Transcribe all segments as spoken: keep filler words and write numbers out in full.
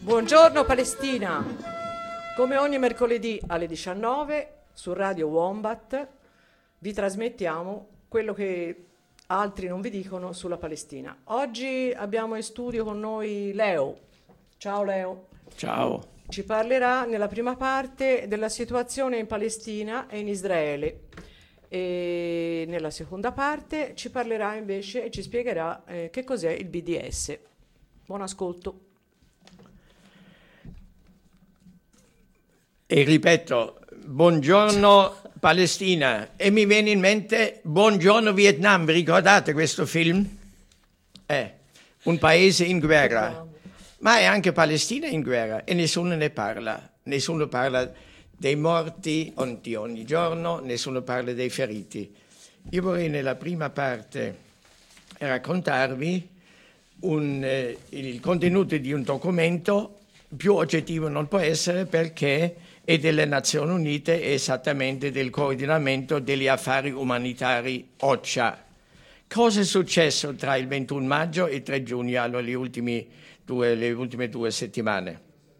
Buongiorno Palestina! Come ogni mercoledì alle diciannove su Radio Wombat vi trasmettiamo quello che altri non vi dicono sulla Palestina. Oggi abbiamo in studio con noi Leo. Ciao Leo. Ciao. Ci parlerà nella prima parte della situazione in Palestina e in Israele. E nella seconda parte ci parlerà invece e ci spiegherà eh, che cos'è il B D S. Buon ascolto. E ripeto, buongiorno Palestina, e mi viene in mente buongiorno Vietnam. Vi ricordate questo film? È un paese in guerra, ma è anche Palestina in guerra e nessuno ne parla. Nessuno parla dei morti di ogni giorno, nessuno parla dei feriti. Io vorrei nella prima parte raccontarvi un, eh, il contenuto di un documento. Più oggettivo non può essere, perché è delle Nazioni Unite, esattamente del coordinamento degli affari umanitari O C H A. Cosa è successo tra il ventuno maggio e il tre giugno, allora le ultime due, le ultime due settimane?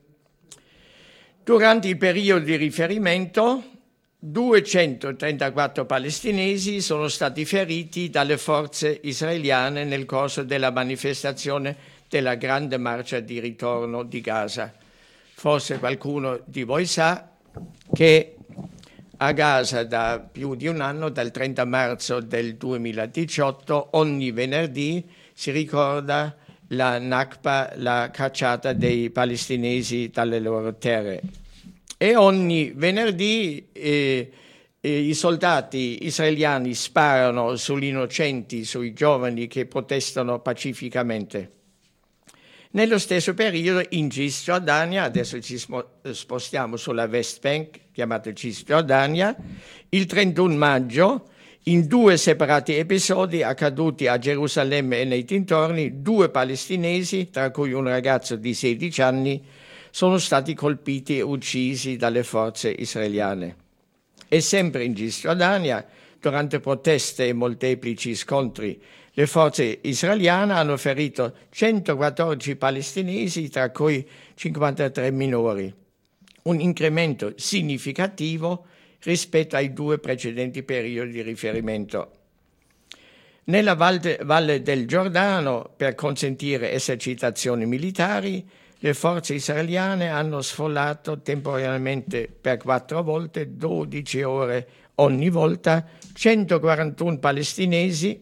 Durante il periodo di riferimento, duecentotrentaquattro palestinesi sono stati feriti dalle forze israeliane nel corso della manifestazione della grande marcia di ritorno di Gaza. Forse qualcuno di voi sa che a Gaza da più di un anno, dal trenta marzo del duemiladiciotto, ogni venerdì si ricorda la Nakba, la cacciata dei palestinesi dalle loro terre. E ogni venerdì eh, eh, i soldati israeliani sparano sugli innocenti, sui giovani che protestano pacificamente. Nello stesso periodo in Cisgiordania, adesso ci spostiamo sulla West Bank, chiamata Cisgiordania, il trentuno maggio, in due separati episodi accaduti a Gerusalemme e nei dintorni, due palestinesi, tra cui un ragazzo di sedici anni, sono stati colpiti e uccisi dalle forze israeliane. E sempre in Cisgiordania, durante proteste e molteplici scontri, le forze israeliane hanno ferito centoquattordici palestinesi, tra cui cinquantatré minori, un incremento significativo rispetto ai due precedenti periodi di riferimento. Nella Valle del Giordano, per consentire esercitazioni militari, le forze israeliane hanno sfollato temporaneamente per quattro volte, dodici ore ogni volta, centoquarantuno palestinesi.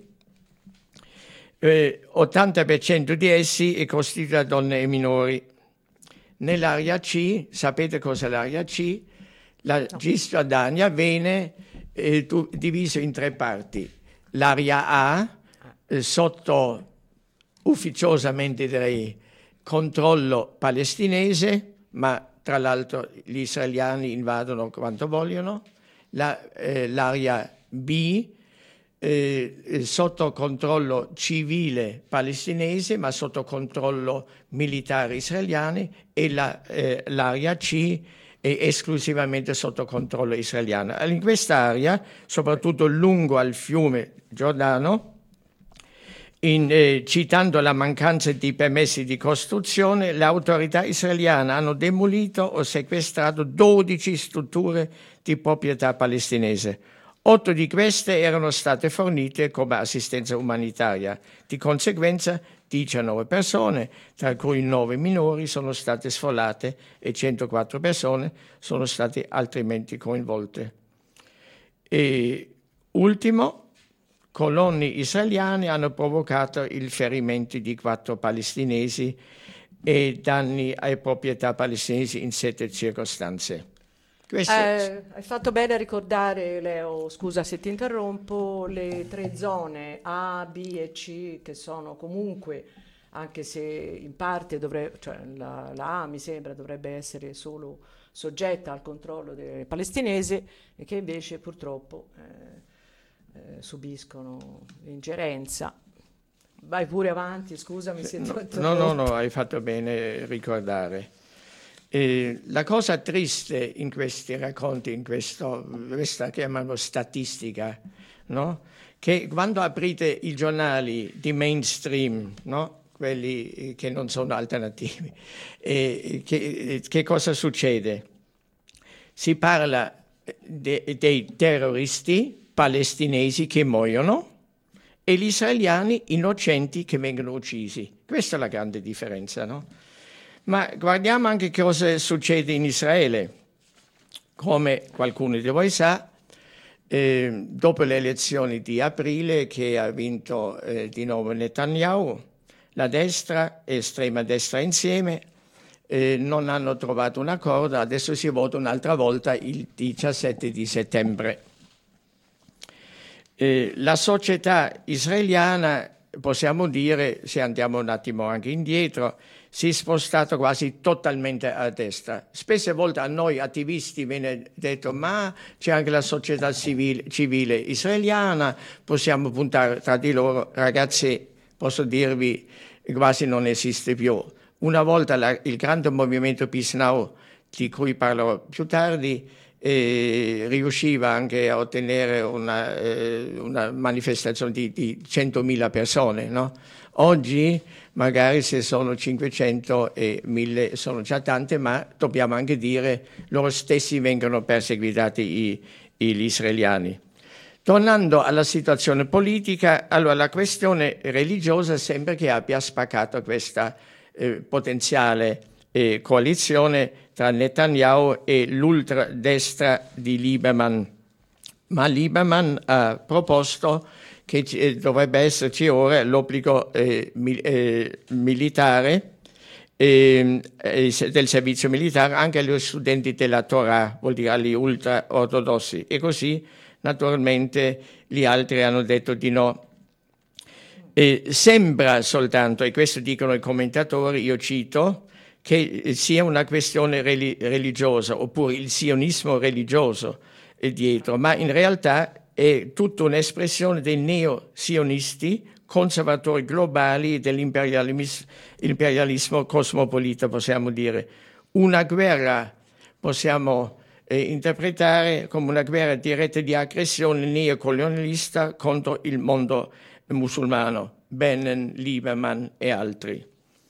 Eh, ottanta per cento di essi è costituito da donne e minori. Nell'area C, sapete cos'è l'area C? La Cisgiordania viene eh, divisa in tre parti. L'area A, eh, sotto ufficiosamente direi controllo palestinese, ma tra l'altro gli israeliani invadono quanto vogliono. La, eh, l'area B, Eh, sotto controllo civile palestinese, ma sotto controllo militare israeliano, e la, eh, l'area C è esclusivamente sotto controllo israeliano. In quest'area, soprattutto lungo al fiume Giordano, in, eh, citando la mancanza di permessi di costruzione, le autorità israeliane hanno demolito o sequestrato dodici strutture di proprietà palestinese. Otto di queste erano state fornite come assistenza umanitaria. Di conseguenza, diciannove persone, tra cui nove minori, sono state sfollate e centoquattro persone sono state altrimenti coinvolte. E ultimo, colonni israeliani hanno provocato il ferimento di quattro palestinesi e danni alle proprietà palestinesi in sette circostanze. Eh, hai fatto bene a ricordare, Leo, scusa se ti interrompo, le tre zone A, B e C, che sono comunque, anche se in parte dovrebbe, cioè la, la A mi sembra dovrebbe essere solo soggetta al controllo del palestinese, e che invece purtroppo eh, eh, subiscono l'ingerenza. Vai pure avanti, scusami se ti ho interrotto. No, no, no, hai fatto bene a ricordare. Eh, la cosa triste in questi racconti, in questo, questa chiamano statistica, no? Che quando aprite i giornali di mainstream, no? quelli che non sono alternativi. E che, che cosa succede? Si parla de, dei terroristi palestinesi che muoiono e gli israeliani innocenti che vengono uccisi. Questa è la grande differenza, no? Ma guardiamo anche cosa succede in Israele. Come qualcuno di voi sa, eh, dopo le elezioni di aprile che ha vinto eh, di nuovo Netanyahu, la destra e estrema destra insieme eh, non hanno trovato un accordo, adesso si vota un'altra volta il diciassette di settembre. Eh, la società israeliana, possiamo dire, se andiamo un attimo anche indietro, si è spostato quasi totalmente a destra. Spesse volte a noi attivisti viene detto ma c'è anche la società civile, civile israeliana, possiamo puntare tra di loro. Ragazzi, posso dirvi, quasi non esiste più. Una volta la, il grande movimento Peace Now, di cui parlerò più tardi, eh, riusciva anche a ottenere una, eh, una manifestazione di, di centomila persone, no? Oggi magari se sono cinquecento e mille sono già tante, ma dobbiamo anche dire loro stessi vengono perseguitati i, i, gli israeliani. Tornando alla situazione politica, allora la questione religiosa sembra che abbia spaccato questa eh, potenziale eh, coalizione tra Netanyahu e l'ultradestra di Lieberman. Ma Lieberman ha proposto che eh, dovrebbe esserci ora l'obbligo eh, mi, eh, militare eh, eh, del servizio militare anche agli studenti della Torah, vuol dire agli ultra-ortodossi, e così naturalmente gli altri hanno detto di no. Eh, sembra soltanto, e questo dicono i commentatori, io cito, che sia una questione relig- religiosa, oppure il sionismo religioso è dietro, ma in realtà è tutta un'espressione dei neo-sionisti, conservatori globali dell'imperialismo cosmopolita, possiamo dire. Una guerra possiamo eh, interpretare come una guerra diretta di aggressione neocolonialista contro il mondo musulmano, Bannon, Lieberman e altri.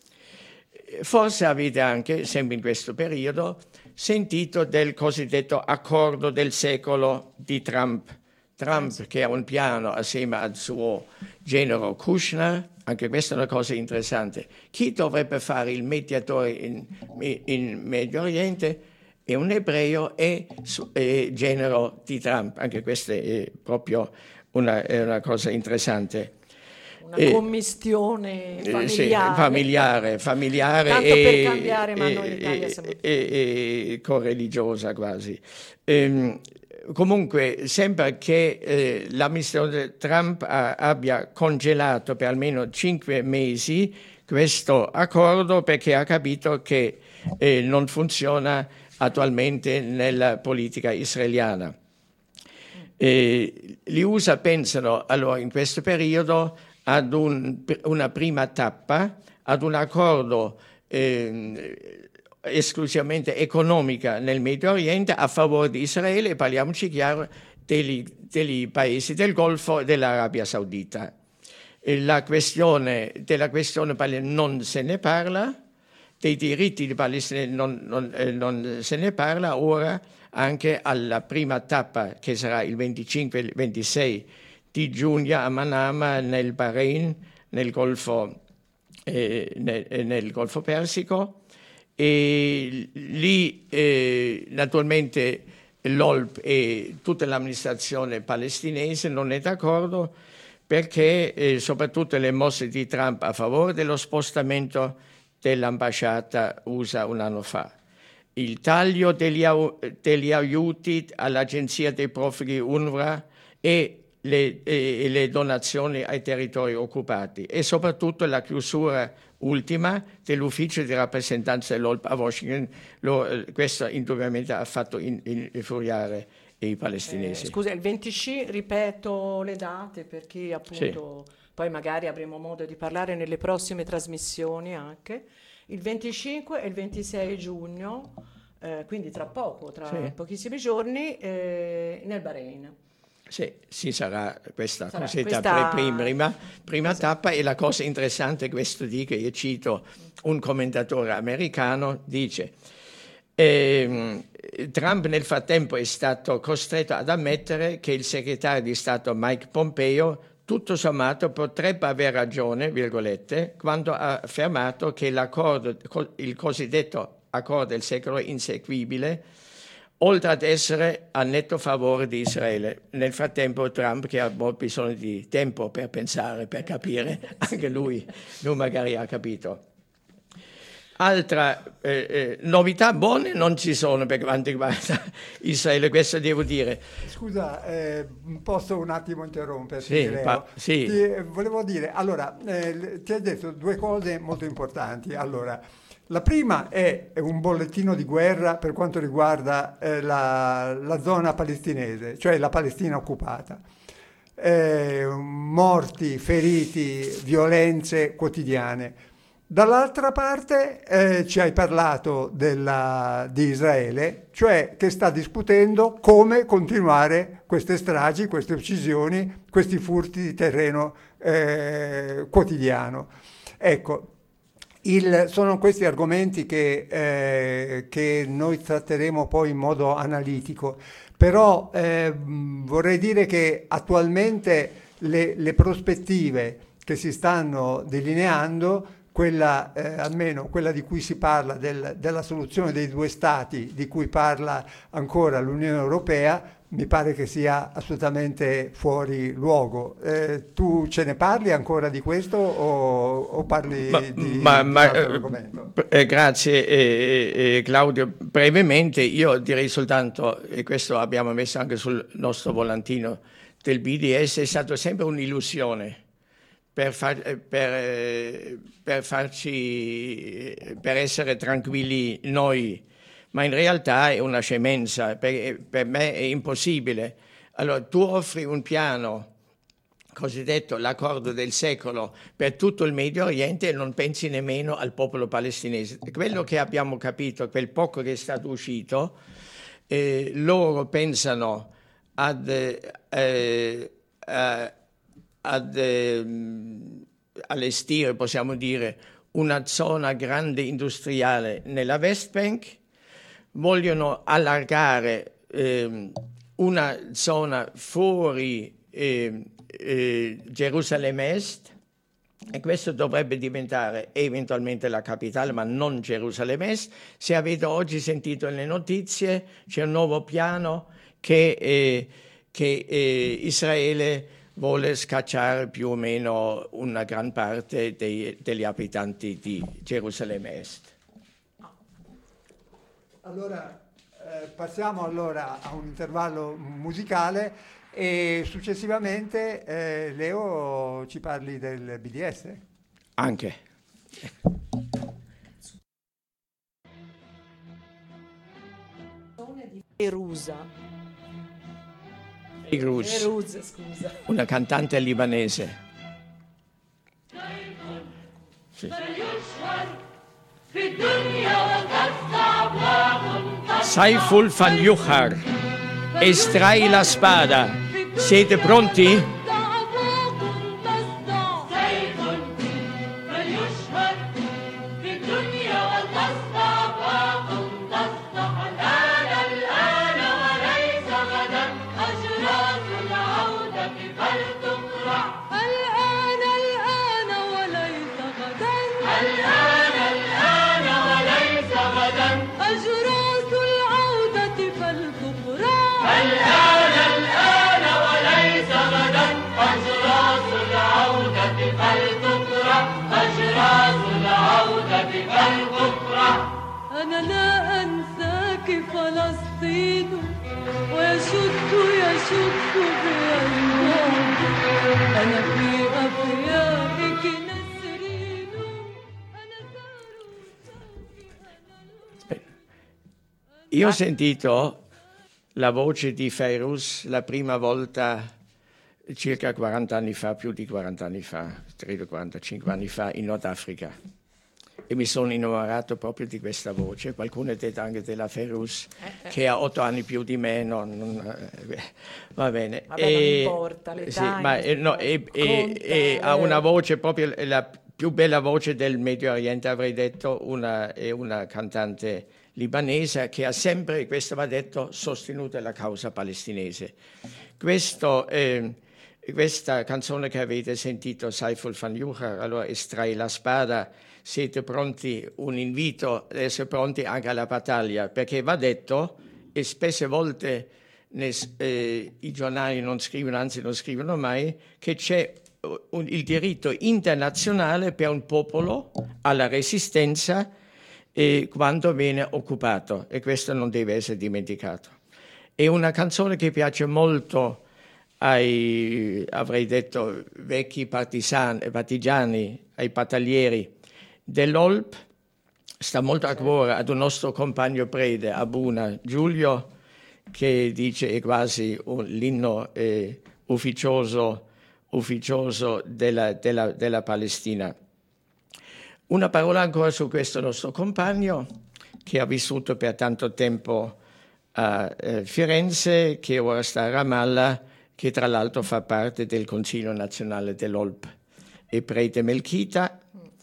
Forse avete anche, sempre in questo periodo, sentito del cosiddetto accordo del secolo di Trump. Trump che ha un piano assieme al suo genero Kushner, anche questa è una cosa interessante. Chi dovrebbe fare il mediatore in, in Medio Oriente è un ebreo e, e genero di Trump, anche questa è proprio una, è una cosa interessante. Una eh, commistione familiare. Sì, familiare, familiare Tanto e, per cambiare, ma e, noi in Italia siamo... e, e, e correligiosa quasi. Ehm, comunque sembra che eh, l'amministrazione Trump ha, abbia congelato per almeno cinque mesi questo accordo perché ha capito che eh, non funziona attualmente nella politica israeliana. Eh, gli U S A pensano allora in questo periodo ad un, una prima tappa, ad un accordo eh, esclusivamente economica nel Medio Oriente a favore di Israele, e parliamoci chiaro, degli, degli paesi del Golfo e dell'Arabia Saudita. E la questione, della questione palestinese non se ne parla, dei diritti di Palestina non, non, eh, non se ne parla, ora anche alla prima tappa che sarà il venticinque e il ventisei di giugno a Manama nel Bahrain, nel Golfo, eh, nel, nel Golfo Persico, e lì eh, naturalmente l'O L P e tutta l'amministrazione palestinese non è d'accordo perché eh, soprattutto le mosse di Trump a favore dello spostamento dell'ambasciata U S A un anno fa, il taglio degli, degli aiuti all'agenzia dei profughi UNRWA e Le, e le donazioni ai territori occupati e soprattutto la chiusura ultima dell'ufficio di rappresentanza dell'O L P a Washington. Lo, questo indubbiamente ha fatto in, in, infuriare i palestinesi. Eh, scusa, il venticinque, ripeto le date per chi appunto, sì. Poi magari avremo modo di parlare nelle prossime trasmissioni anche, il venticinque e il ventisei giugno, eh, quindi tra poco, tra sì. pochissimi giorni, eh, nel Bahrain. Sì, sì, sarà questa sarà cosiddetta questa... prima, prima esatto. tappa, e la cosa interessante, questo di che io cito un commentatore americano, dice ehm, Trump nel frattempo è stato costretto ad ammettere che il segretario di Stato Mike Pompeo tutto sommato potrebbe aver ragione, virgolette, quando ha affermato che l'accordo, il cosiddetto accordo del secolo inseguibile, oltre ad essere a netto favore di Israele. Nel frattempo Trump, che ha bisogno di tempo per pensare, per capire, anche lui, lui magari ha capito. Altra eh, eh, novità buone non ci sono per quanto riguarda Israele, questo devo dire. Scusa, eh, posso un attimo interromperti? Sì, pa- sì. Ti, eh, volevo dire, allora, eh, ti hai detto due cose molto importanti. Allora, la prima è un bollettino di guerra per quanto riguarda eh, la, la zona palestinese, cioè la Palestina occupata. Eh, morti, feriti, violenze quotidiane. Dall'altra parte eh, ci hai parlato della, di Israele, cioè che sta discutendo come continuare queste stragi, queste uccisioni, questi furti di terreno eh, quotidiano. Ecco, il, sono questi argomenti che, eh, che noi tratteremo poi in modo analitico, però eh, vorrei dire che attualmente le, le prospettive che si stanno delineando, quella eh, almeno quella di cui si parla del, della soluzione dei due stati, di cui parla ancora l'Unione Europea, mi pare che sia assolutamente fuori luogo. Eh, tu ce ne parli ancora di questo o, o parli ma, di, ma, di ma, un altro argomento? Eh, grazie eh, eh, Claudio. Brevemente io direi soltanto, e questo abbiamo messo anche sul nostro volantino del B D S, è stato sempre un'illusione. Per, far, per, per farci, per essere tranquilli noi, ma in realtà è una scemenza, per, per me è impossibile. Allora tu offri un piano cosiddetto l'accordo del secolo per tutto il Medio Oriente e non pensi nemmeno al popolo palestinese. Quello che abbiamo capito, quel poco che è stato uscito, eh, loro pensano ad eh, eh, ad eh, allestire, possiamo dire, una zona grande industriale nella West Bank, vogliono allargare eh, una zona fuori eh, eh, Gerusalemme Est, e questo dovrebbe diventare eventualmente la capitale, ma non Gerusalemme Est. Se avete oggi sentito nelle notizie, c'è un nuovo piano che, eh, che eh, Israele vuole scacciare più o meno una gran parte dei, degli abitanti di Gerusalemme Est. Allora, eh, passiamo allora a un intervallo musicale e successivamente eh, Leo ci parli del B D S. Anche. Perusa. Feiruz, scusa. una cantante libanese. Sì. Saiful van Yuhar, estrai la spada. Siete pronti? أنا لا أنساك فلسطين ويشد يشد بي الموت أنا في أفيائك نسرين أنا Io ho sentito la voce di Feiruz la prima volta circa quaranta anni fa, più di quaranta anni fa, credo quarantacinque anni fa, in Nord Africa. e mi sono innamorato proprio di questa voce. Qualcuno ha detto anche della Ferus, Eh, eh. che ha otto anni più di me, non, non, eh, va bene. Vabbè, non importa, l'età sì, ma, in eh, no, questo e, caso e- conta, e ha eh. una voce proprio la più bella voce del Medio Oriente, avrei detto, una, è una cantante libanese che ha sempre, questo va detto, sostenuto la causa palestinese. Questo, eh, questa canzone che avete sentito, Saiful Fan Yuchar, allora estrai la spada, siete pronti, un invito ad essere pronti anche alla battaglia, perché va detto, e spesse volte ne, eh, i giornali non scrivono, anzi non scrivono mai, che c'è un, il diritto internazionale per un popolo alla resistenza eh, quando viene occupato, e questo non deve essere dimenticato. È una canzone che piace molto ai, avrei detto, vecchi partigiani, partigiani ai battaglieri dell'O L P, sta molto a cuore ad un nostro compagno prede, Abuna Giulio, che dice è quasi un, l'inno eh, ufficioso, ufficioso della, della, della Palestina. Una parola ancora su questo nostro compagno, che ha vissuto per tanto tempo a eh, Firenze, che ora sta a Ramallah, che tra l'altro fa parte del Consiglio nazionale dell'O L P. È prete Melchita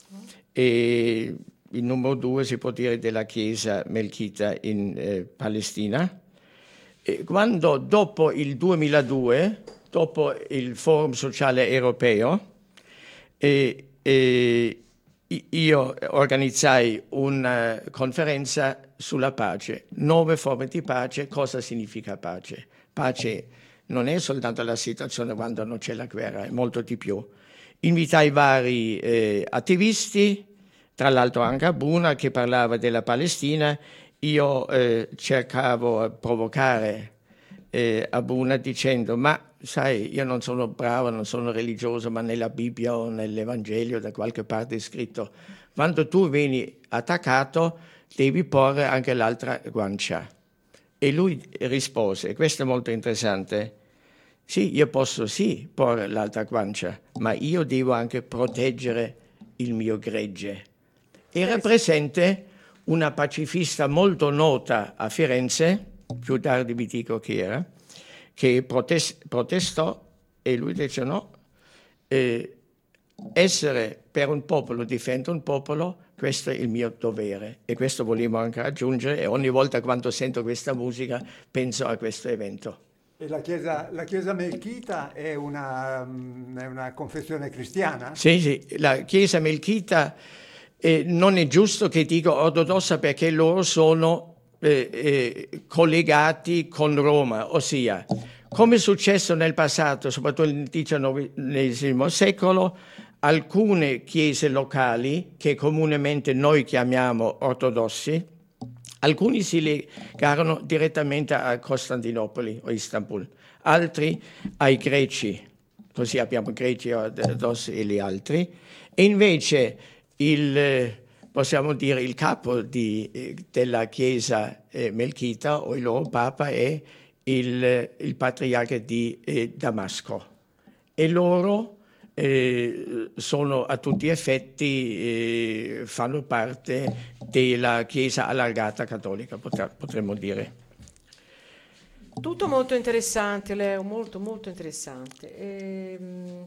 e il numero due, si può dire, della Chiesa Melchita in eh, Palestina. E quando dopo il duemiladue, dopo il Forum Sociale Europeo, eh, eh, io organizzai una conferenza sulla pace, nove forme di pace. Cosa significa pace? Pace non è soltanto la situazione quando non c'è la guerra, è molto di più. Invitai vari eh, attivisti, tra l'altro anche Abuna, che parlava della Palestina. Io eh, cercavo di provocare eh, Abuna dicendo: ma sai, io non sono bravo, non sono religioso, ma nella Bibbia o nell'Evangelio da qualche parte è scritto, quando tu vieni attaccato devi porre anche l'altra guancia. E lui rispose, e questo è molto interessante: sì, io posso sì porre l'altra guancia, ma io devo anche proteggere il mio gregge. Era presente una pacifista molto nota a Firenze, più tardi vi dico chi era, che protest- protestò e lui dice no, eh, essere per un popolo, difendere un popolo, questo è il mio dovere, e questo volevo anche aggiungere, e ogni volta quando sento questa musica penso a questo evento. E la chiesa, la chiesa Melchita è una, è una confessione cristiana? Sì, sì, la Chiesa Melchita eh, non è giusto che dico ortodossa, perché loro sono eh, eh, collegati con Roma, ossia, come è successo nel passato, soprattutto nel diciannovesimo secolo, alcune chiese locali, che comunemente noi chiamiamo ortodossi, alcuni si legarono direttamente a Costantinopoli o Istanbul, altri ai greci, così abbiamo greci ortodossi e gli altri, e invece il, possiamo dire, il capo di, della Chiesa eh, Melchita o il loro papa è il, il patriarca di eh, Damasco, e loro eh, sono a tutti gli effetti, eh, fanno parte della Chiesa allargata cattolica, potremmo dire. Tutto molto interessante, Leo, molto molto interessante. Ehm...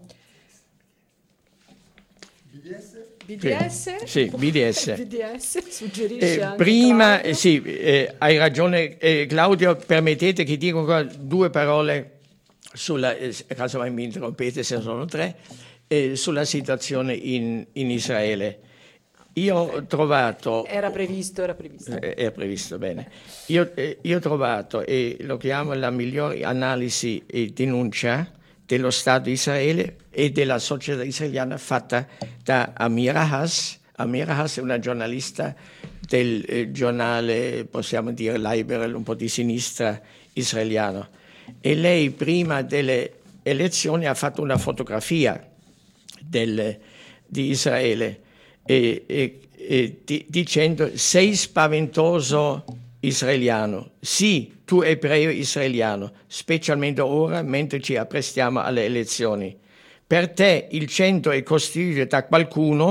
B D S? B D S? Sì, B D S. B D S suggerisce Eh, anche prima, Claudio. eh, sì, eh, hai ragione eh, Claudio, permettete che dico ancora due parole sulla, eh, casomai mi interrompete se sono tre, eh, sulla situazione in, in Israele. Io ho trovato... Era previsto, era previsto. Eh, era previsto, bene. Io, eh, io ho trovato, e lo chiamo la migliore analisi e denuncia dello Stato di Israele e della società israeliana fatta da Amira Haas. Amira Haas è una giornalista del eh, giornale, possiamo dire, liberal, un po' di sinistra israeliano. E lei prima delle elezioni ha fatto una fotografia del, di Israele e, e, e di, dicendo: sei spaventoso israeliano, sì, tu ebreo israeliano, specialmente ora mentre ci apprestiamo alle elezioni. Per te il centro è costituito da qualcuno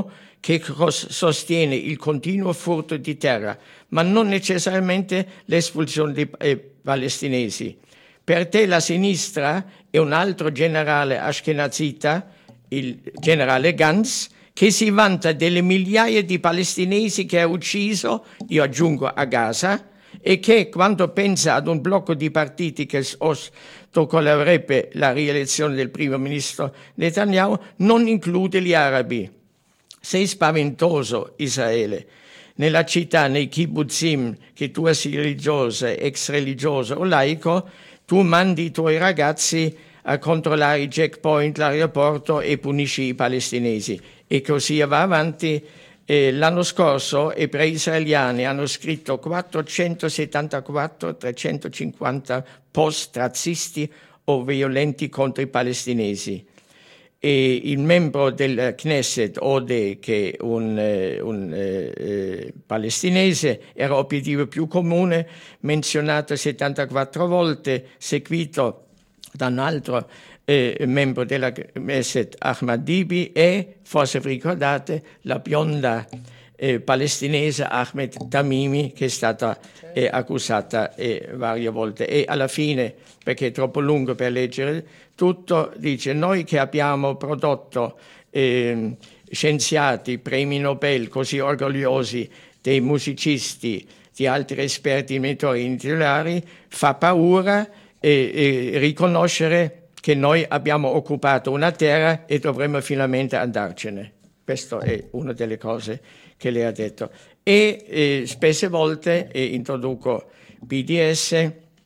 che cos- sostiene il continuo furto di terra, ma non necessariamente l'espulsione dei eh, palestinesi. Per te la sinistra è un altro generale ashkenazita, il generale Gantz, che si vanta delle migliaia di palestinesi che ha ucciso, io aggiungo a Gaza, e che quando pensa ad un blocco di partiti che ostacolerebbe la rielezione del primo ministro Netanyahu non include gli arabi. Sei spaventoso, Israele. Nella città, nei kibbutzim, che tu sia religiosa, ex religioso o laico, tu mandi i tuoi ragazzi a controllare i checkpoint, l'aeroporto e punisci i palestinesi. E così va avanti. Eh, l'anno scorso ebrei israeliani hanno scritto quattrocentosettantaquattro trecentocinquanta post razzisti o violenti contro i palestinesi. E il membro del Knesset, Ode, che è un, eh, un eh, palestinese, era l'obiettivo più comune, menzionato settantaquattro volte, seguito da un altro eh, membro della Knesset, Ahmad Dibi, e, forse vi ricordate, la bionda eh, palestinese Ahmed Tamimi, che è stata eh, accusata eh, varie volte. E alla fine, perché è troppo lungo per leggere tutto, dice: noi che abbiamo prodotto eh, scienziati, premi Nobel così orgogliosi, dei musicisti, di altri esperti, mentori intellettuali, fa paura eh, eh, riconoscere che noi abbiamo occupato una terra e dovremmo finalmente andarcene. Questa è una delle cose che lei ha detto. E eh, spesse volte, e introduco B D S,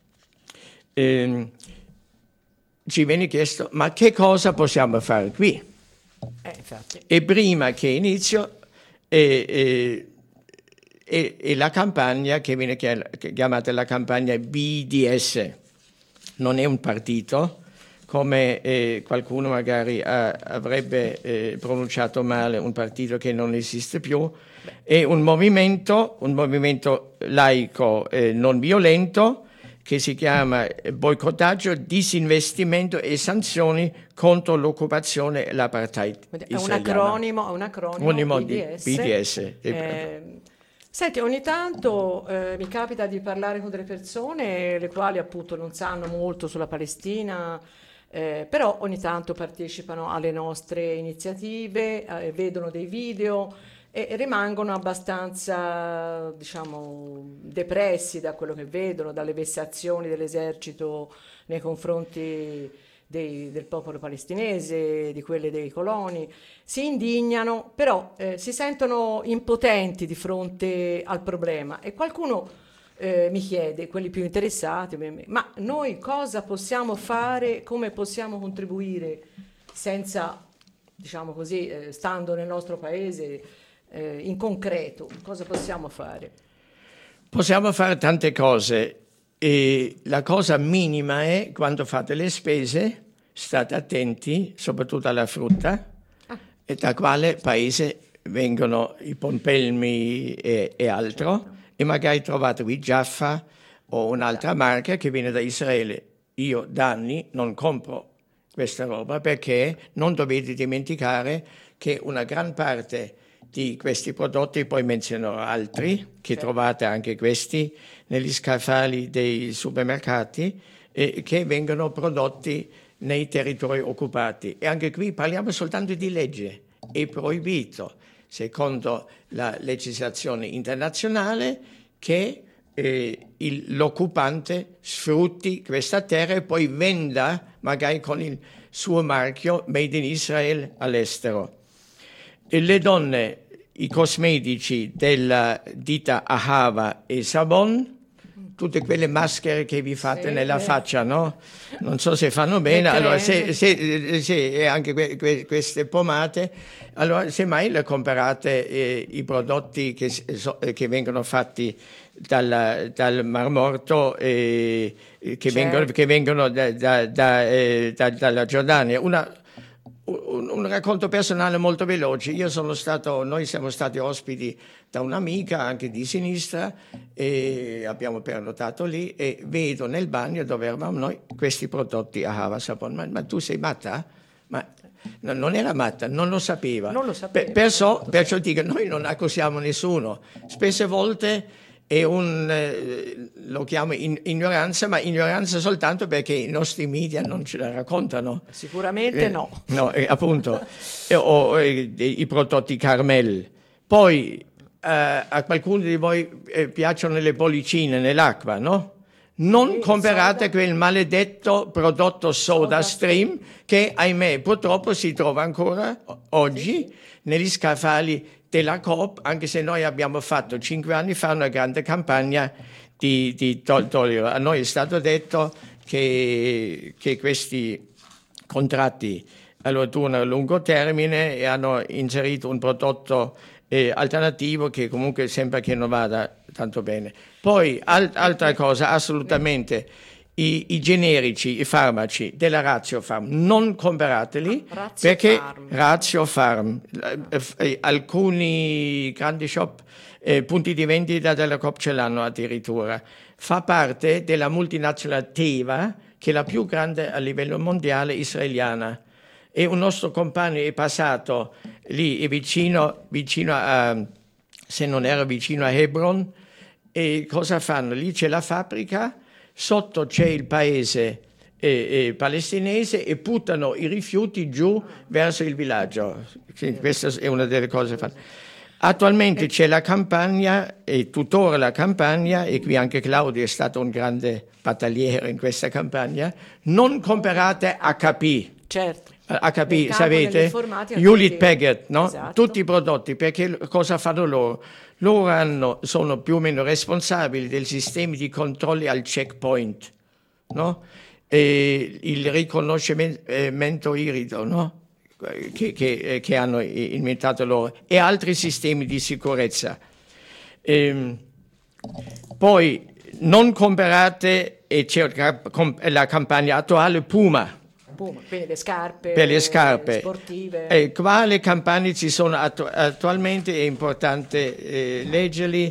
eh, ci viene chiesto: ma che cosa possiamo fare qui? Eh, infatti. E prima che inizio eh, eh, è, è la campagna che viene chiamata la campagna B D S. Non è un partito, come eh, qualcuno magari ha, avrebbe eh, pronunciato male, un partito che non esiste più. È un movimento, un movimento laico eh, non violento, che si chiama boicottaggio, disinvestimento e sanzioni contro l'occupazione e l'apartheid È israeliana. un acronimo, un acronimo di B D S. B D S. Eh, senti, ogni tanto eh, mi capita di parlare con delle persone le quali appunto non sanno molto sulla Palestina, eh, però ogni tanto partecipano alle nostre iniziative, eh, vedono dei video e rimangono abbastanza, diciamo, depressi da quello che vedono, dalle vessazioni dell'esercito nei confronti dei, del popolo palestinese, di quelle dei coloni. Si indignano, però eh, si sentono impotenti di fronte al problema, e qualcuno eh, mi chiede, quelli più interessati, ma noi cosa possiamo fare, come possiamo contribuire senza, diciamo così, eh, stando nel nostro paese, eh, in concreto, cosa possiamo fare? Possiamo fare tante cose, e la cosa minima è, quando fate le spese, state attenti soprattutto alla frutta, ah. e da quale paese vengono i pompelmi e, e altro, certo. E magari trovate qui Jaffa o un'altra marca che viene da Israele. Io da anni non compro questa roba, perché non dovete dimenticare che una gran parte di questi prodotti, poi menzionerò altri, che certo. Trovate anche questi negli scaffali dei supermercati, eh, che vengono prodotti nei territori occupati. E anche qui parliamo soltanto di legge. È proibito, secondo la legislazione internazionale, che eh, il, l'occupante sfrutti questa terra e poi venda magari con il suo marchio Made in Israel all'estero. E le donne, i cosmetici della ditta Ahava e Sabon, tutte quelle maschere che vi fate sì, nella eh. faccia, no? Non so se fanno bene, allora se, se, se e anche que, que, queste pomate, allora semmai le comprate eh, i prodotti che, so, che vengono fatti dal, dal Mar Morto, eh, che, certo. vengono, che vengono da, da, da, eh, da, dalla Giordania. Una, un, un racconto personale molto veloce. Io sono stato, noi siamo stati ospiti da un'amica anche di sinistra e abbiamo pernottato lì, e vedo nel bagno dove eravamo noi questi prodotti a Hava Sabon. Ma, ma tu sei matta? Ma no, non era matta, non lo sapeva. Non lo sapeva. Per, perciò, perciò dico, noi non accusiamo nessuno. Spesse volte è un, eh, lo chiamo in, ignoranza, ma ignoranza soltanto perché i nostri media non ce la raccontano. Sicuramente Eh, no. No, eh, appunto, eh, o eh, i prodotti Carmel. Poi eh, a qualcuno di voi eh, piacciono le bollicine nell'acqua, no? Non Sì, comprate soda. quel maledetto prodotto Soda Soda Stream che, ahimè, purtroppo si trova ancora o- oggi negli scaffali della Coop, anche se noi abbiamo fatto cinque anni fa una grande campagna di, di tol- togliere. A noi è stato detto che, che questi contratti allora durano a lungo termine e hanno inserito un prodotto eh, alternativo che comunque sembra che non vada tanto bene. Poi, al- altra cosa, assolutamente, i, i generici, i farmaci della Ratio Farm, non comprateli, Ratio perché Farm. Ratio Farm, eh, eh, alcuni grandi shop, eh, punti di vendita della Coop ce l'hanno addirittura, fa parte della multinazionale Teva, che è la più grande a livello mondiale israeliana. E un nostro compagno è passato lì, è vicino, vicino a, se non era vicino a Hebron, e cosa fanno? Lì c'è la fabbrica, sotto c'è il paese eh, eh, palestinese e buttano i rifiuti giù verso il villaggio. Sì, questa è una delle cose fatte. Attualmente c'è la campagna, e tuttora la campagna, e qui anche Claudio è stato un grande battagliere in questa campagna, non comprate acca pi. Certo. acca pi, Nel campo sapete? dell'informatica Hewlett che- Packard, no? Esatto. Tutti i prodotti, perché cosa fanno loro? Loro hanno, sono più o meno responsabili del sistema di controlli al checkpoint, no? E il riconoscimento irido, no? Che, che, che hanno inventato loro, e altri sistemi di sicurezza. Ehm, poi non comprate, e c'è la campagna attuale Puma, Puma, quindi le scarpe, per le scarpe. sportive. E quali campagne ci sono attu- attualmente? È importante eh, leggerli.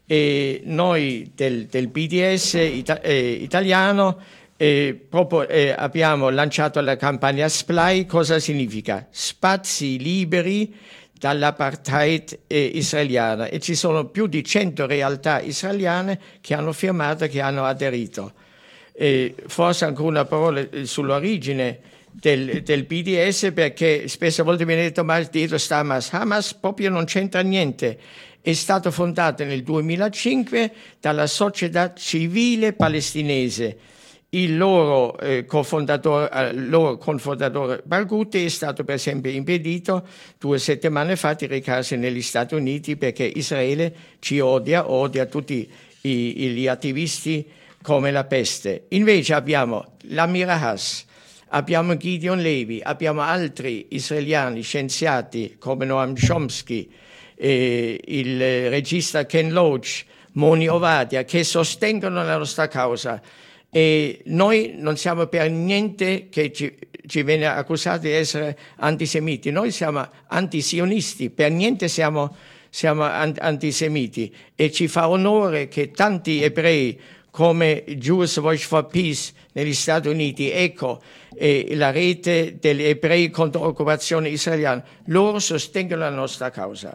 E noi del, del B D S ita- eh, italiano eh, proprio, eh, abbiamo lanciato la campagna S P L Y. Cosa significa? Spazi liberi dall'apartheid eh, israeliana, e ci sono più di cento realtà israeliane che hanno firmato, che hanno aderito. Eh, forse ancora una parola sull'origine del, del B D S, perché spesso a volte viene detto ma dietro sta Hamas. Hamas proprio non c'entra niente, è stato fondato nel duemilacinque dalla società civile palestinese. Il loro eh, cofondatore, eh, loro cofondatore Barghouti è stato per esempio impedito due settimane fa di recarsi negli Stati Uniti, perché Israele ci odia, odia tutti i, gli attivisti come la peste. Invece abbiamo l'Amir Haas, abbiamo Gideon Levi, abbiamo altri israeliani scienziati come Noam Chomsky, eh, il regista Ken Loach, Moni Ovadia, che sostengono la nostra causa. E noi non siamo per niente che ci, ci viene accusato di essere antisemiti, noi siamo antisionisti, per niente siamo, siamo antisemiti, e ci fa onore che tanti ebrei come Jewish Voice for Peace negli Stati Uniti, ecco, e la rete degli ebrei contro l'occupazione israeliana, loro sostengono la nostra causa.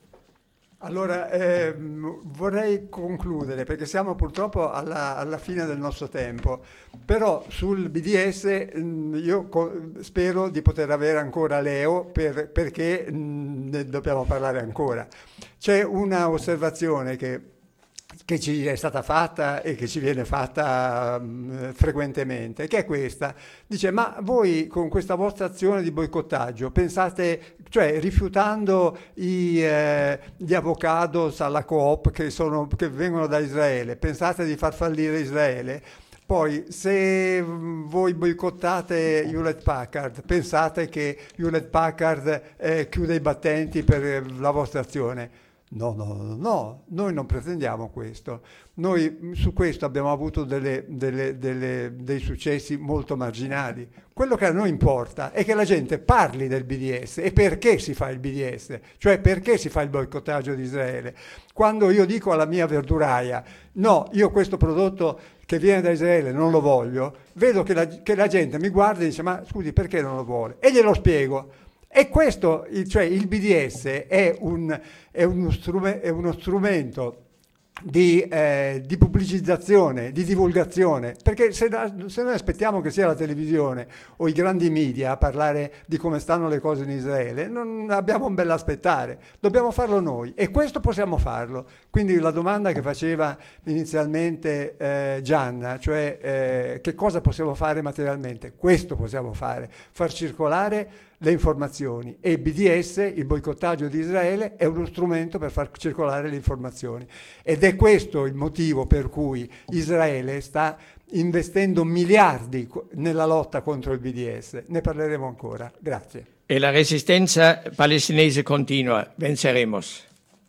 Allora, ehm, vorrei concludere, perché siamo purtroppo alla, alla fine del nostro tempo, però sul B D S mh, io co- spero di poter avere ancora Leo, per, perché mh, ne dobbiamo parlare ancora. C'è una osservazione che che ci è stata fatta e che ci viene fatta mh, frequentemente, che è questa. Dice, ma voi con questa vostra azione di boicottaggio pensate, cioè rifiutando i, eh, gli avocados alla Coop che, sono, che vengono da Israele, pensate di far fallire Israele? Poi, se voi boicottate Hewlett Packard, pensate che Hewlett Packard eh, chiude i battenti per la vostra azione? No, no, no, no, noi non pretendiamo questo. Noi su questo abbiamo avuto delle, delle, delle, dei successi molto marginali. Quello che a noi importa è che la gente parli del B D S e perché si fa il B D S, cioè perché si fa il boicottaggio di Israele. Quando io dico alla mia verduraia, no, io questo prodotto che viene da Israele non lo voglio, vedo che la, che la gente mi guarda e dice, ma scusi, perché non lo vuole? E glielo spiego. E questo, cioè il B D S è, un, è, uno, strume, è uno strumento di, eh, di pubblicizzazione, di divulgazione, perché se, da, se noi aspettiamo che sia la televisione o i grandi media a parlare di come stanno le cose in Israele, non abbiamo un bel aspettare, dobbiamo farlo noi e questo possiamo farlo. Quindi la domanda che faceva inizialmente eh, Gianna, cioè eh, che cosa possiamo fare materialmente, questo possiamo fare, far circolare le informazioni, e il B D S, il boicottaggio di Israele, è uno strumento per far circolare le informazioni ed è questo il motivo per cui Israele sta investendo miliardi nella lotta contro il B D S. Ne parleremo ancora. Grazie. E la resistenza palestinese continua. Venceremos.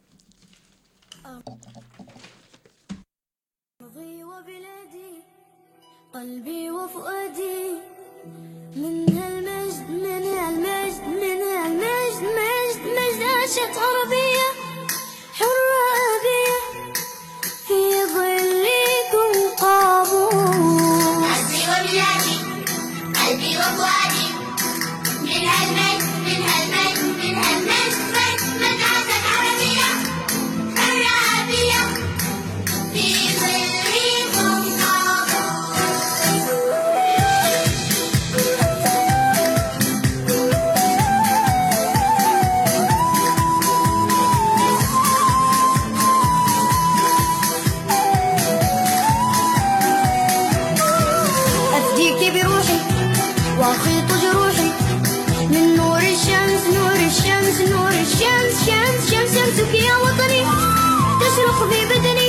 من هالمجد من هالمجد من هالمجد مجد مجد عاشت عربية حرة أبية في ظلكم قابوس قلبي وبلادي قلبي وفؤادي من هالمجد من هالمجد من هالمجد مجد مجد عاشت عربية حرة أبية في ظلكم قابوس واخيط جروحي من نور الشمس نور الشمس نور الشمس شمس شمس شمسك يا وطني تشرق في بدني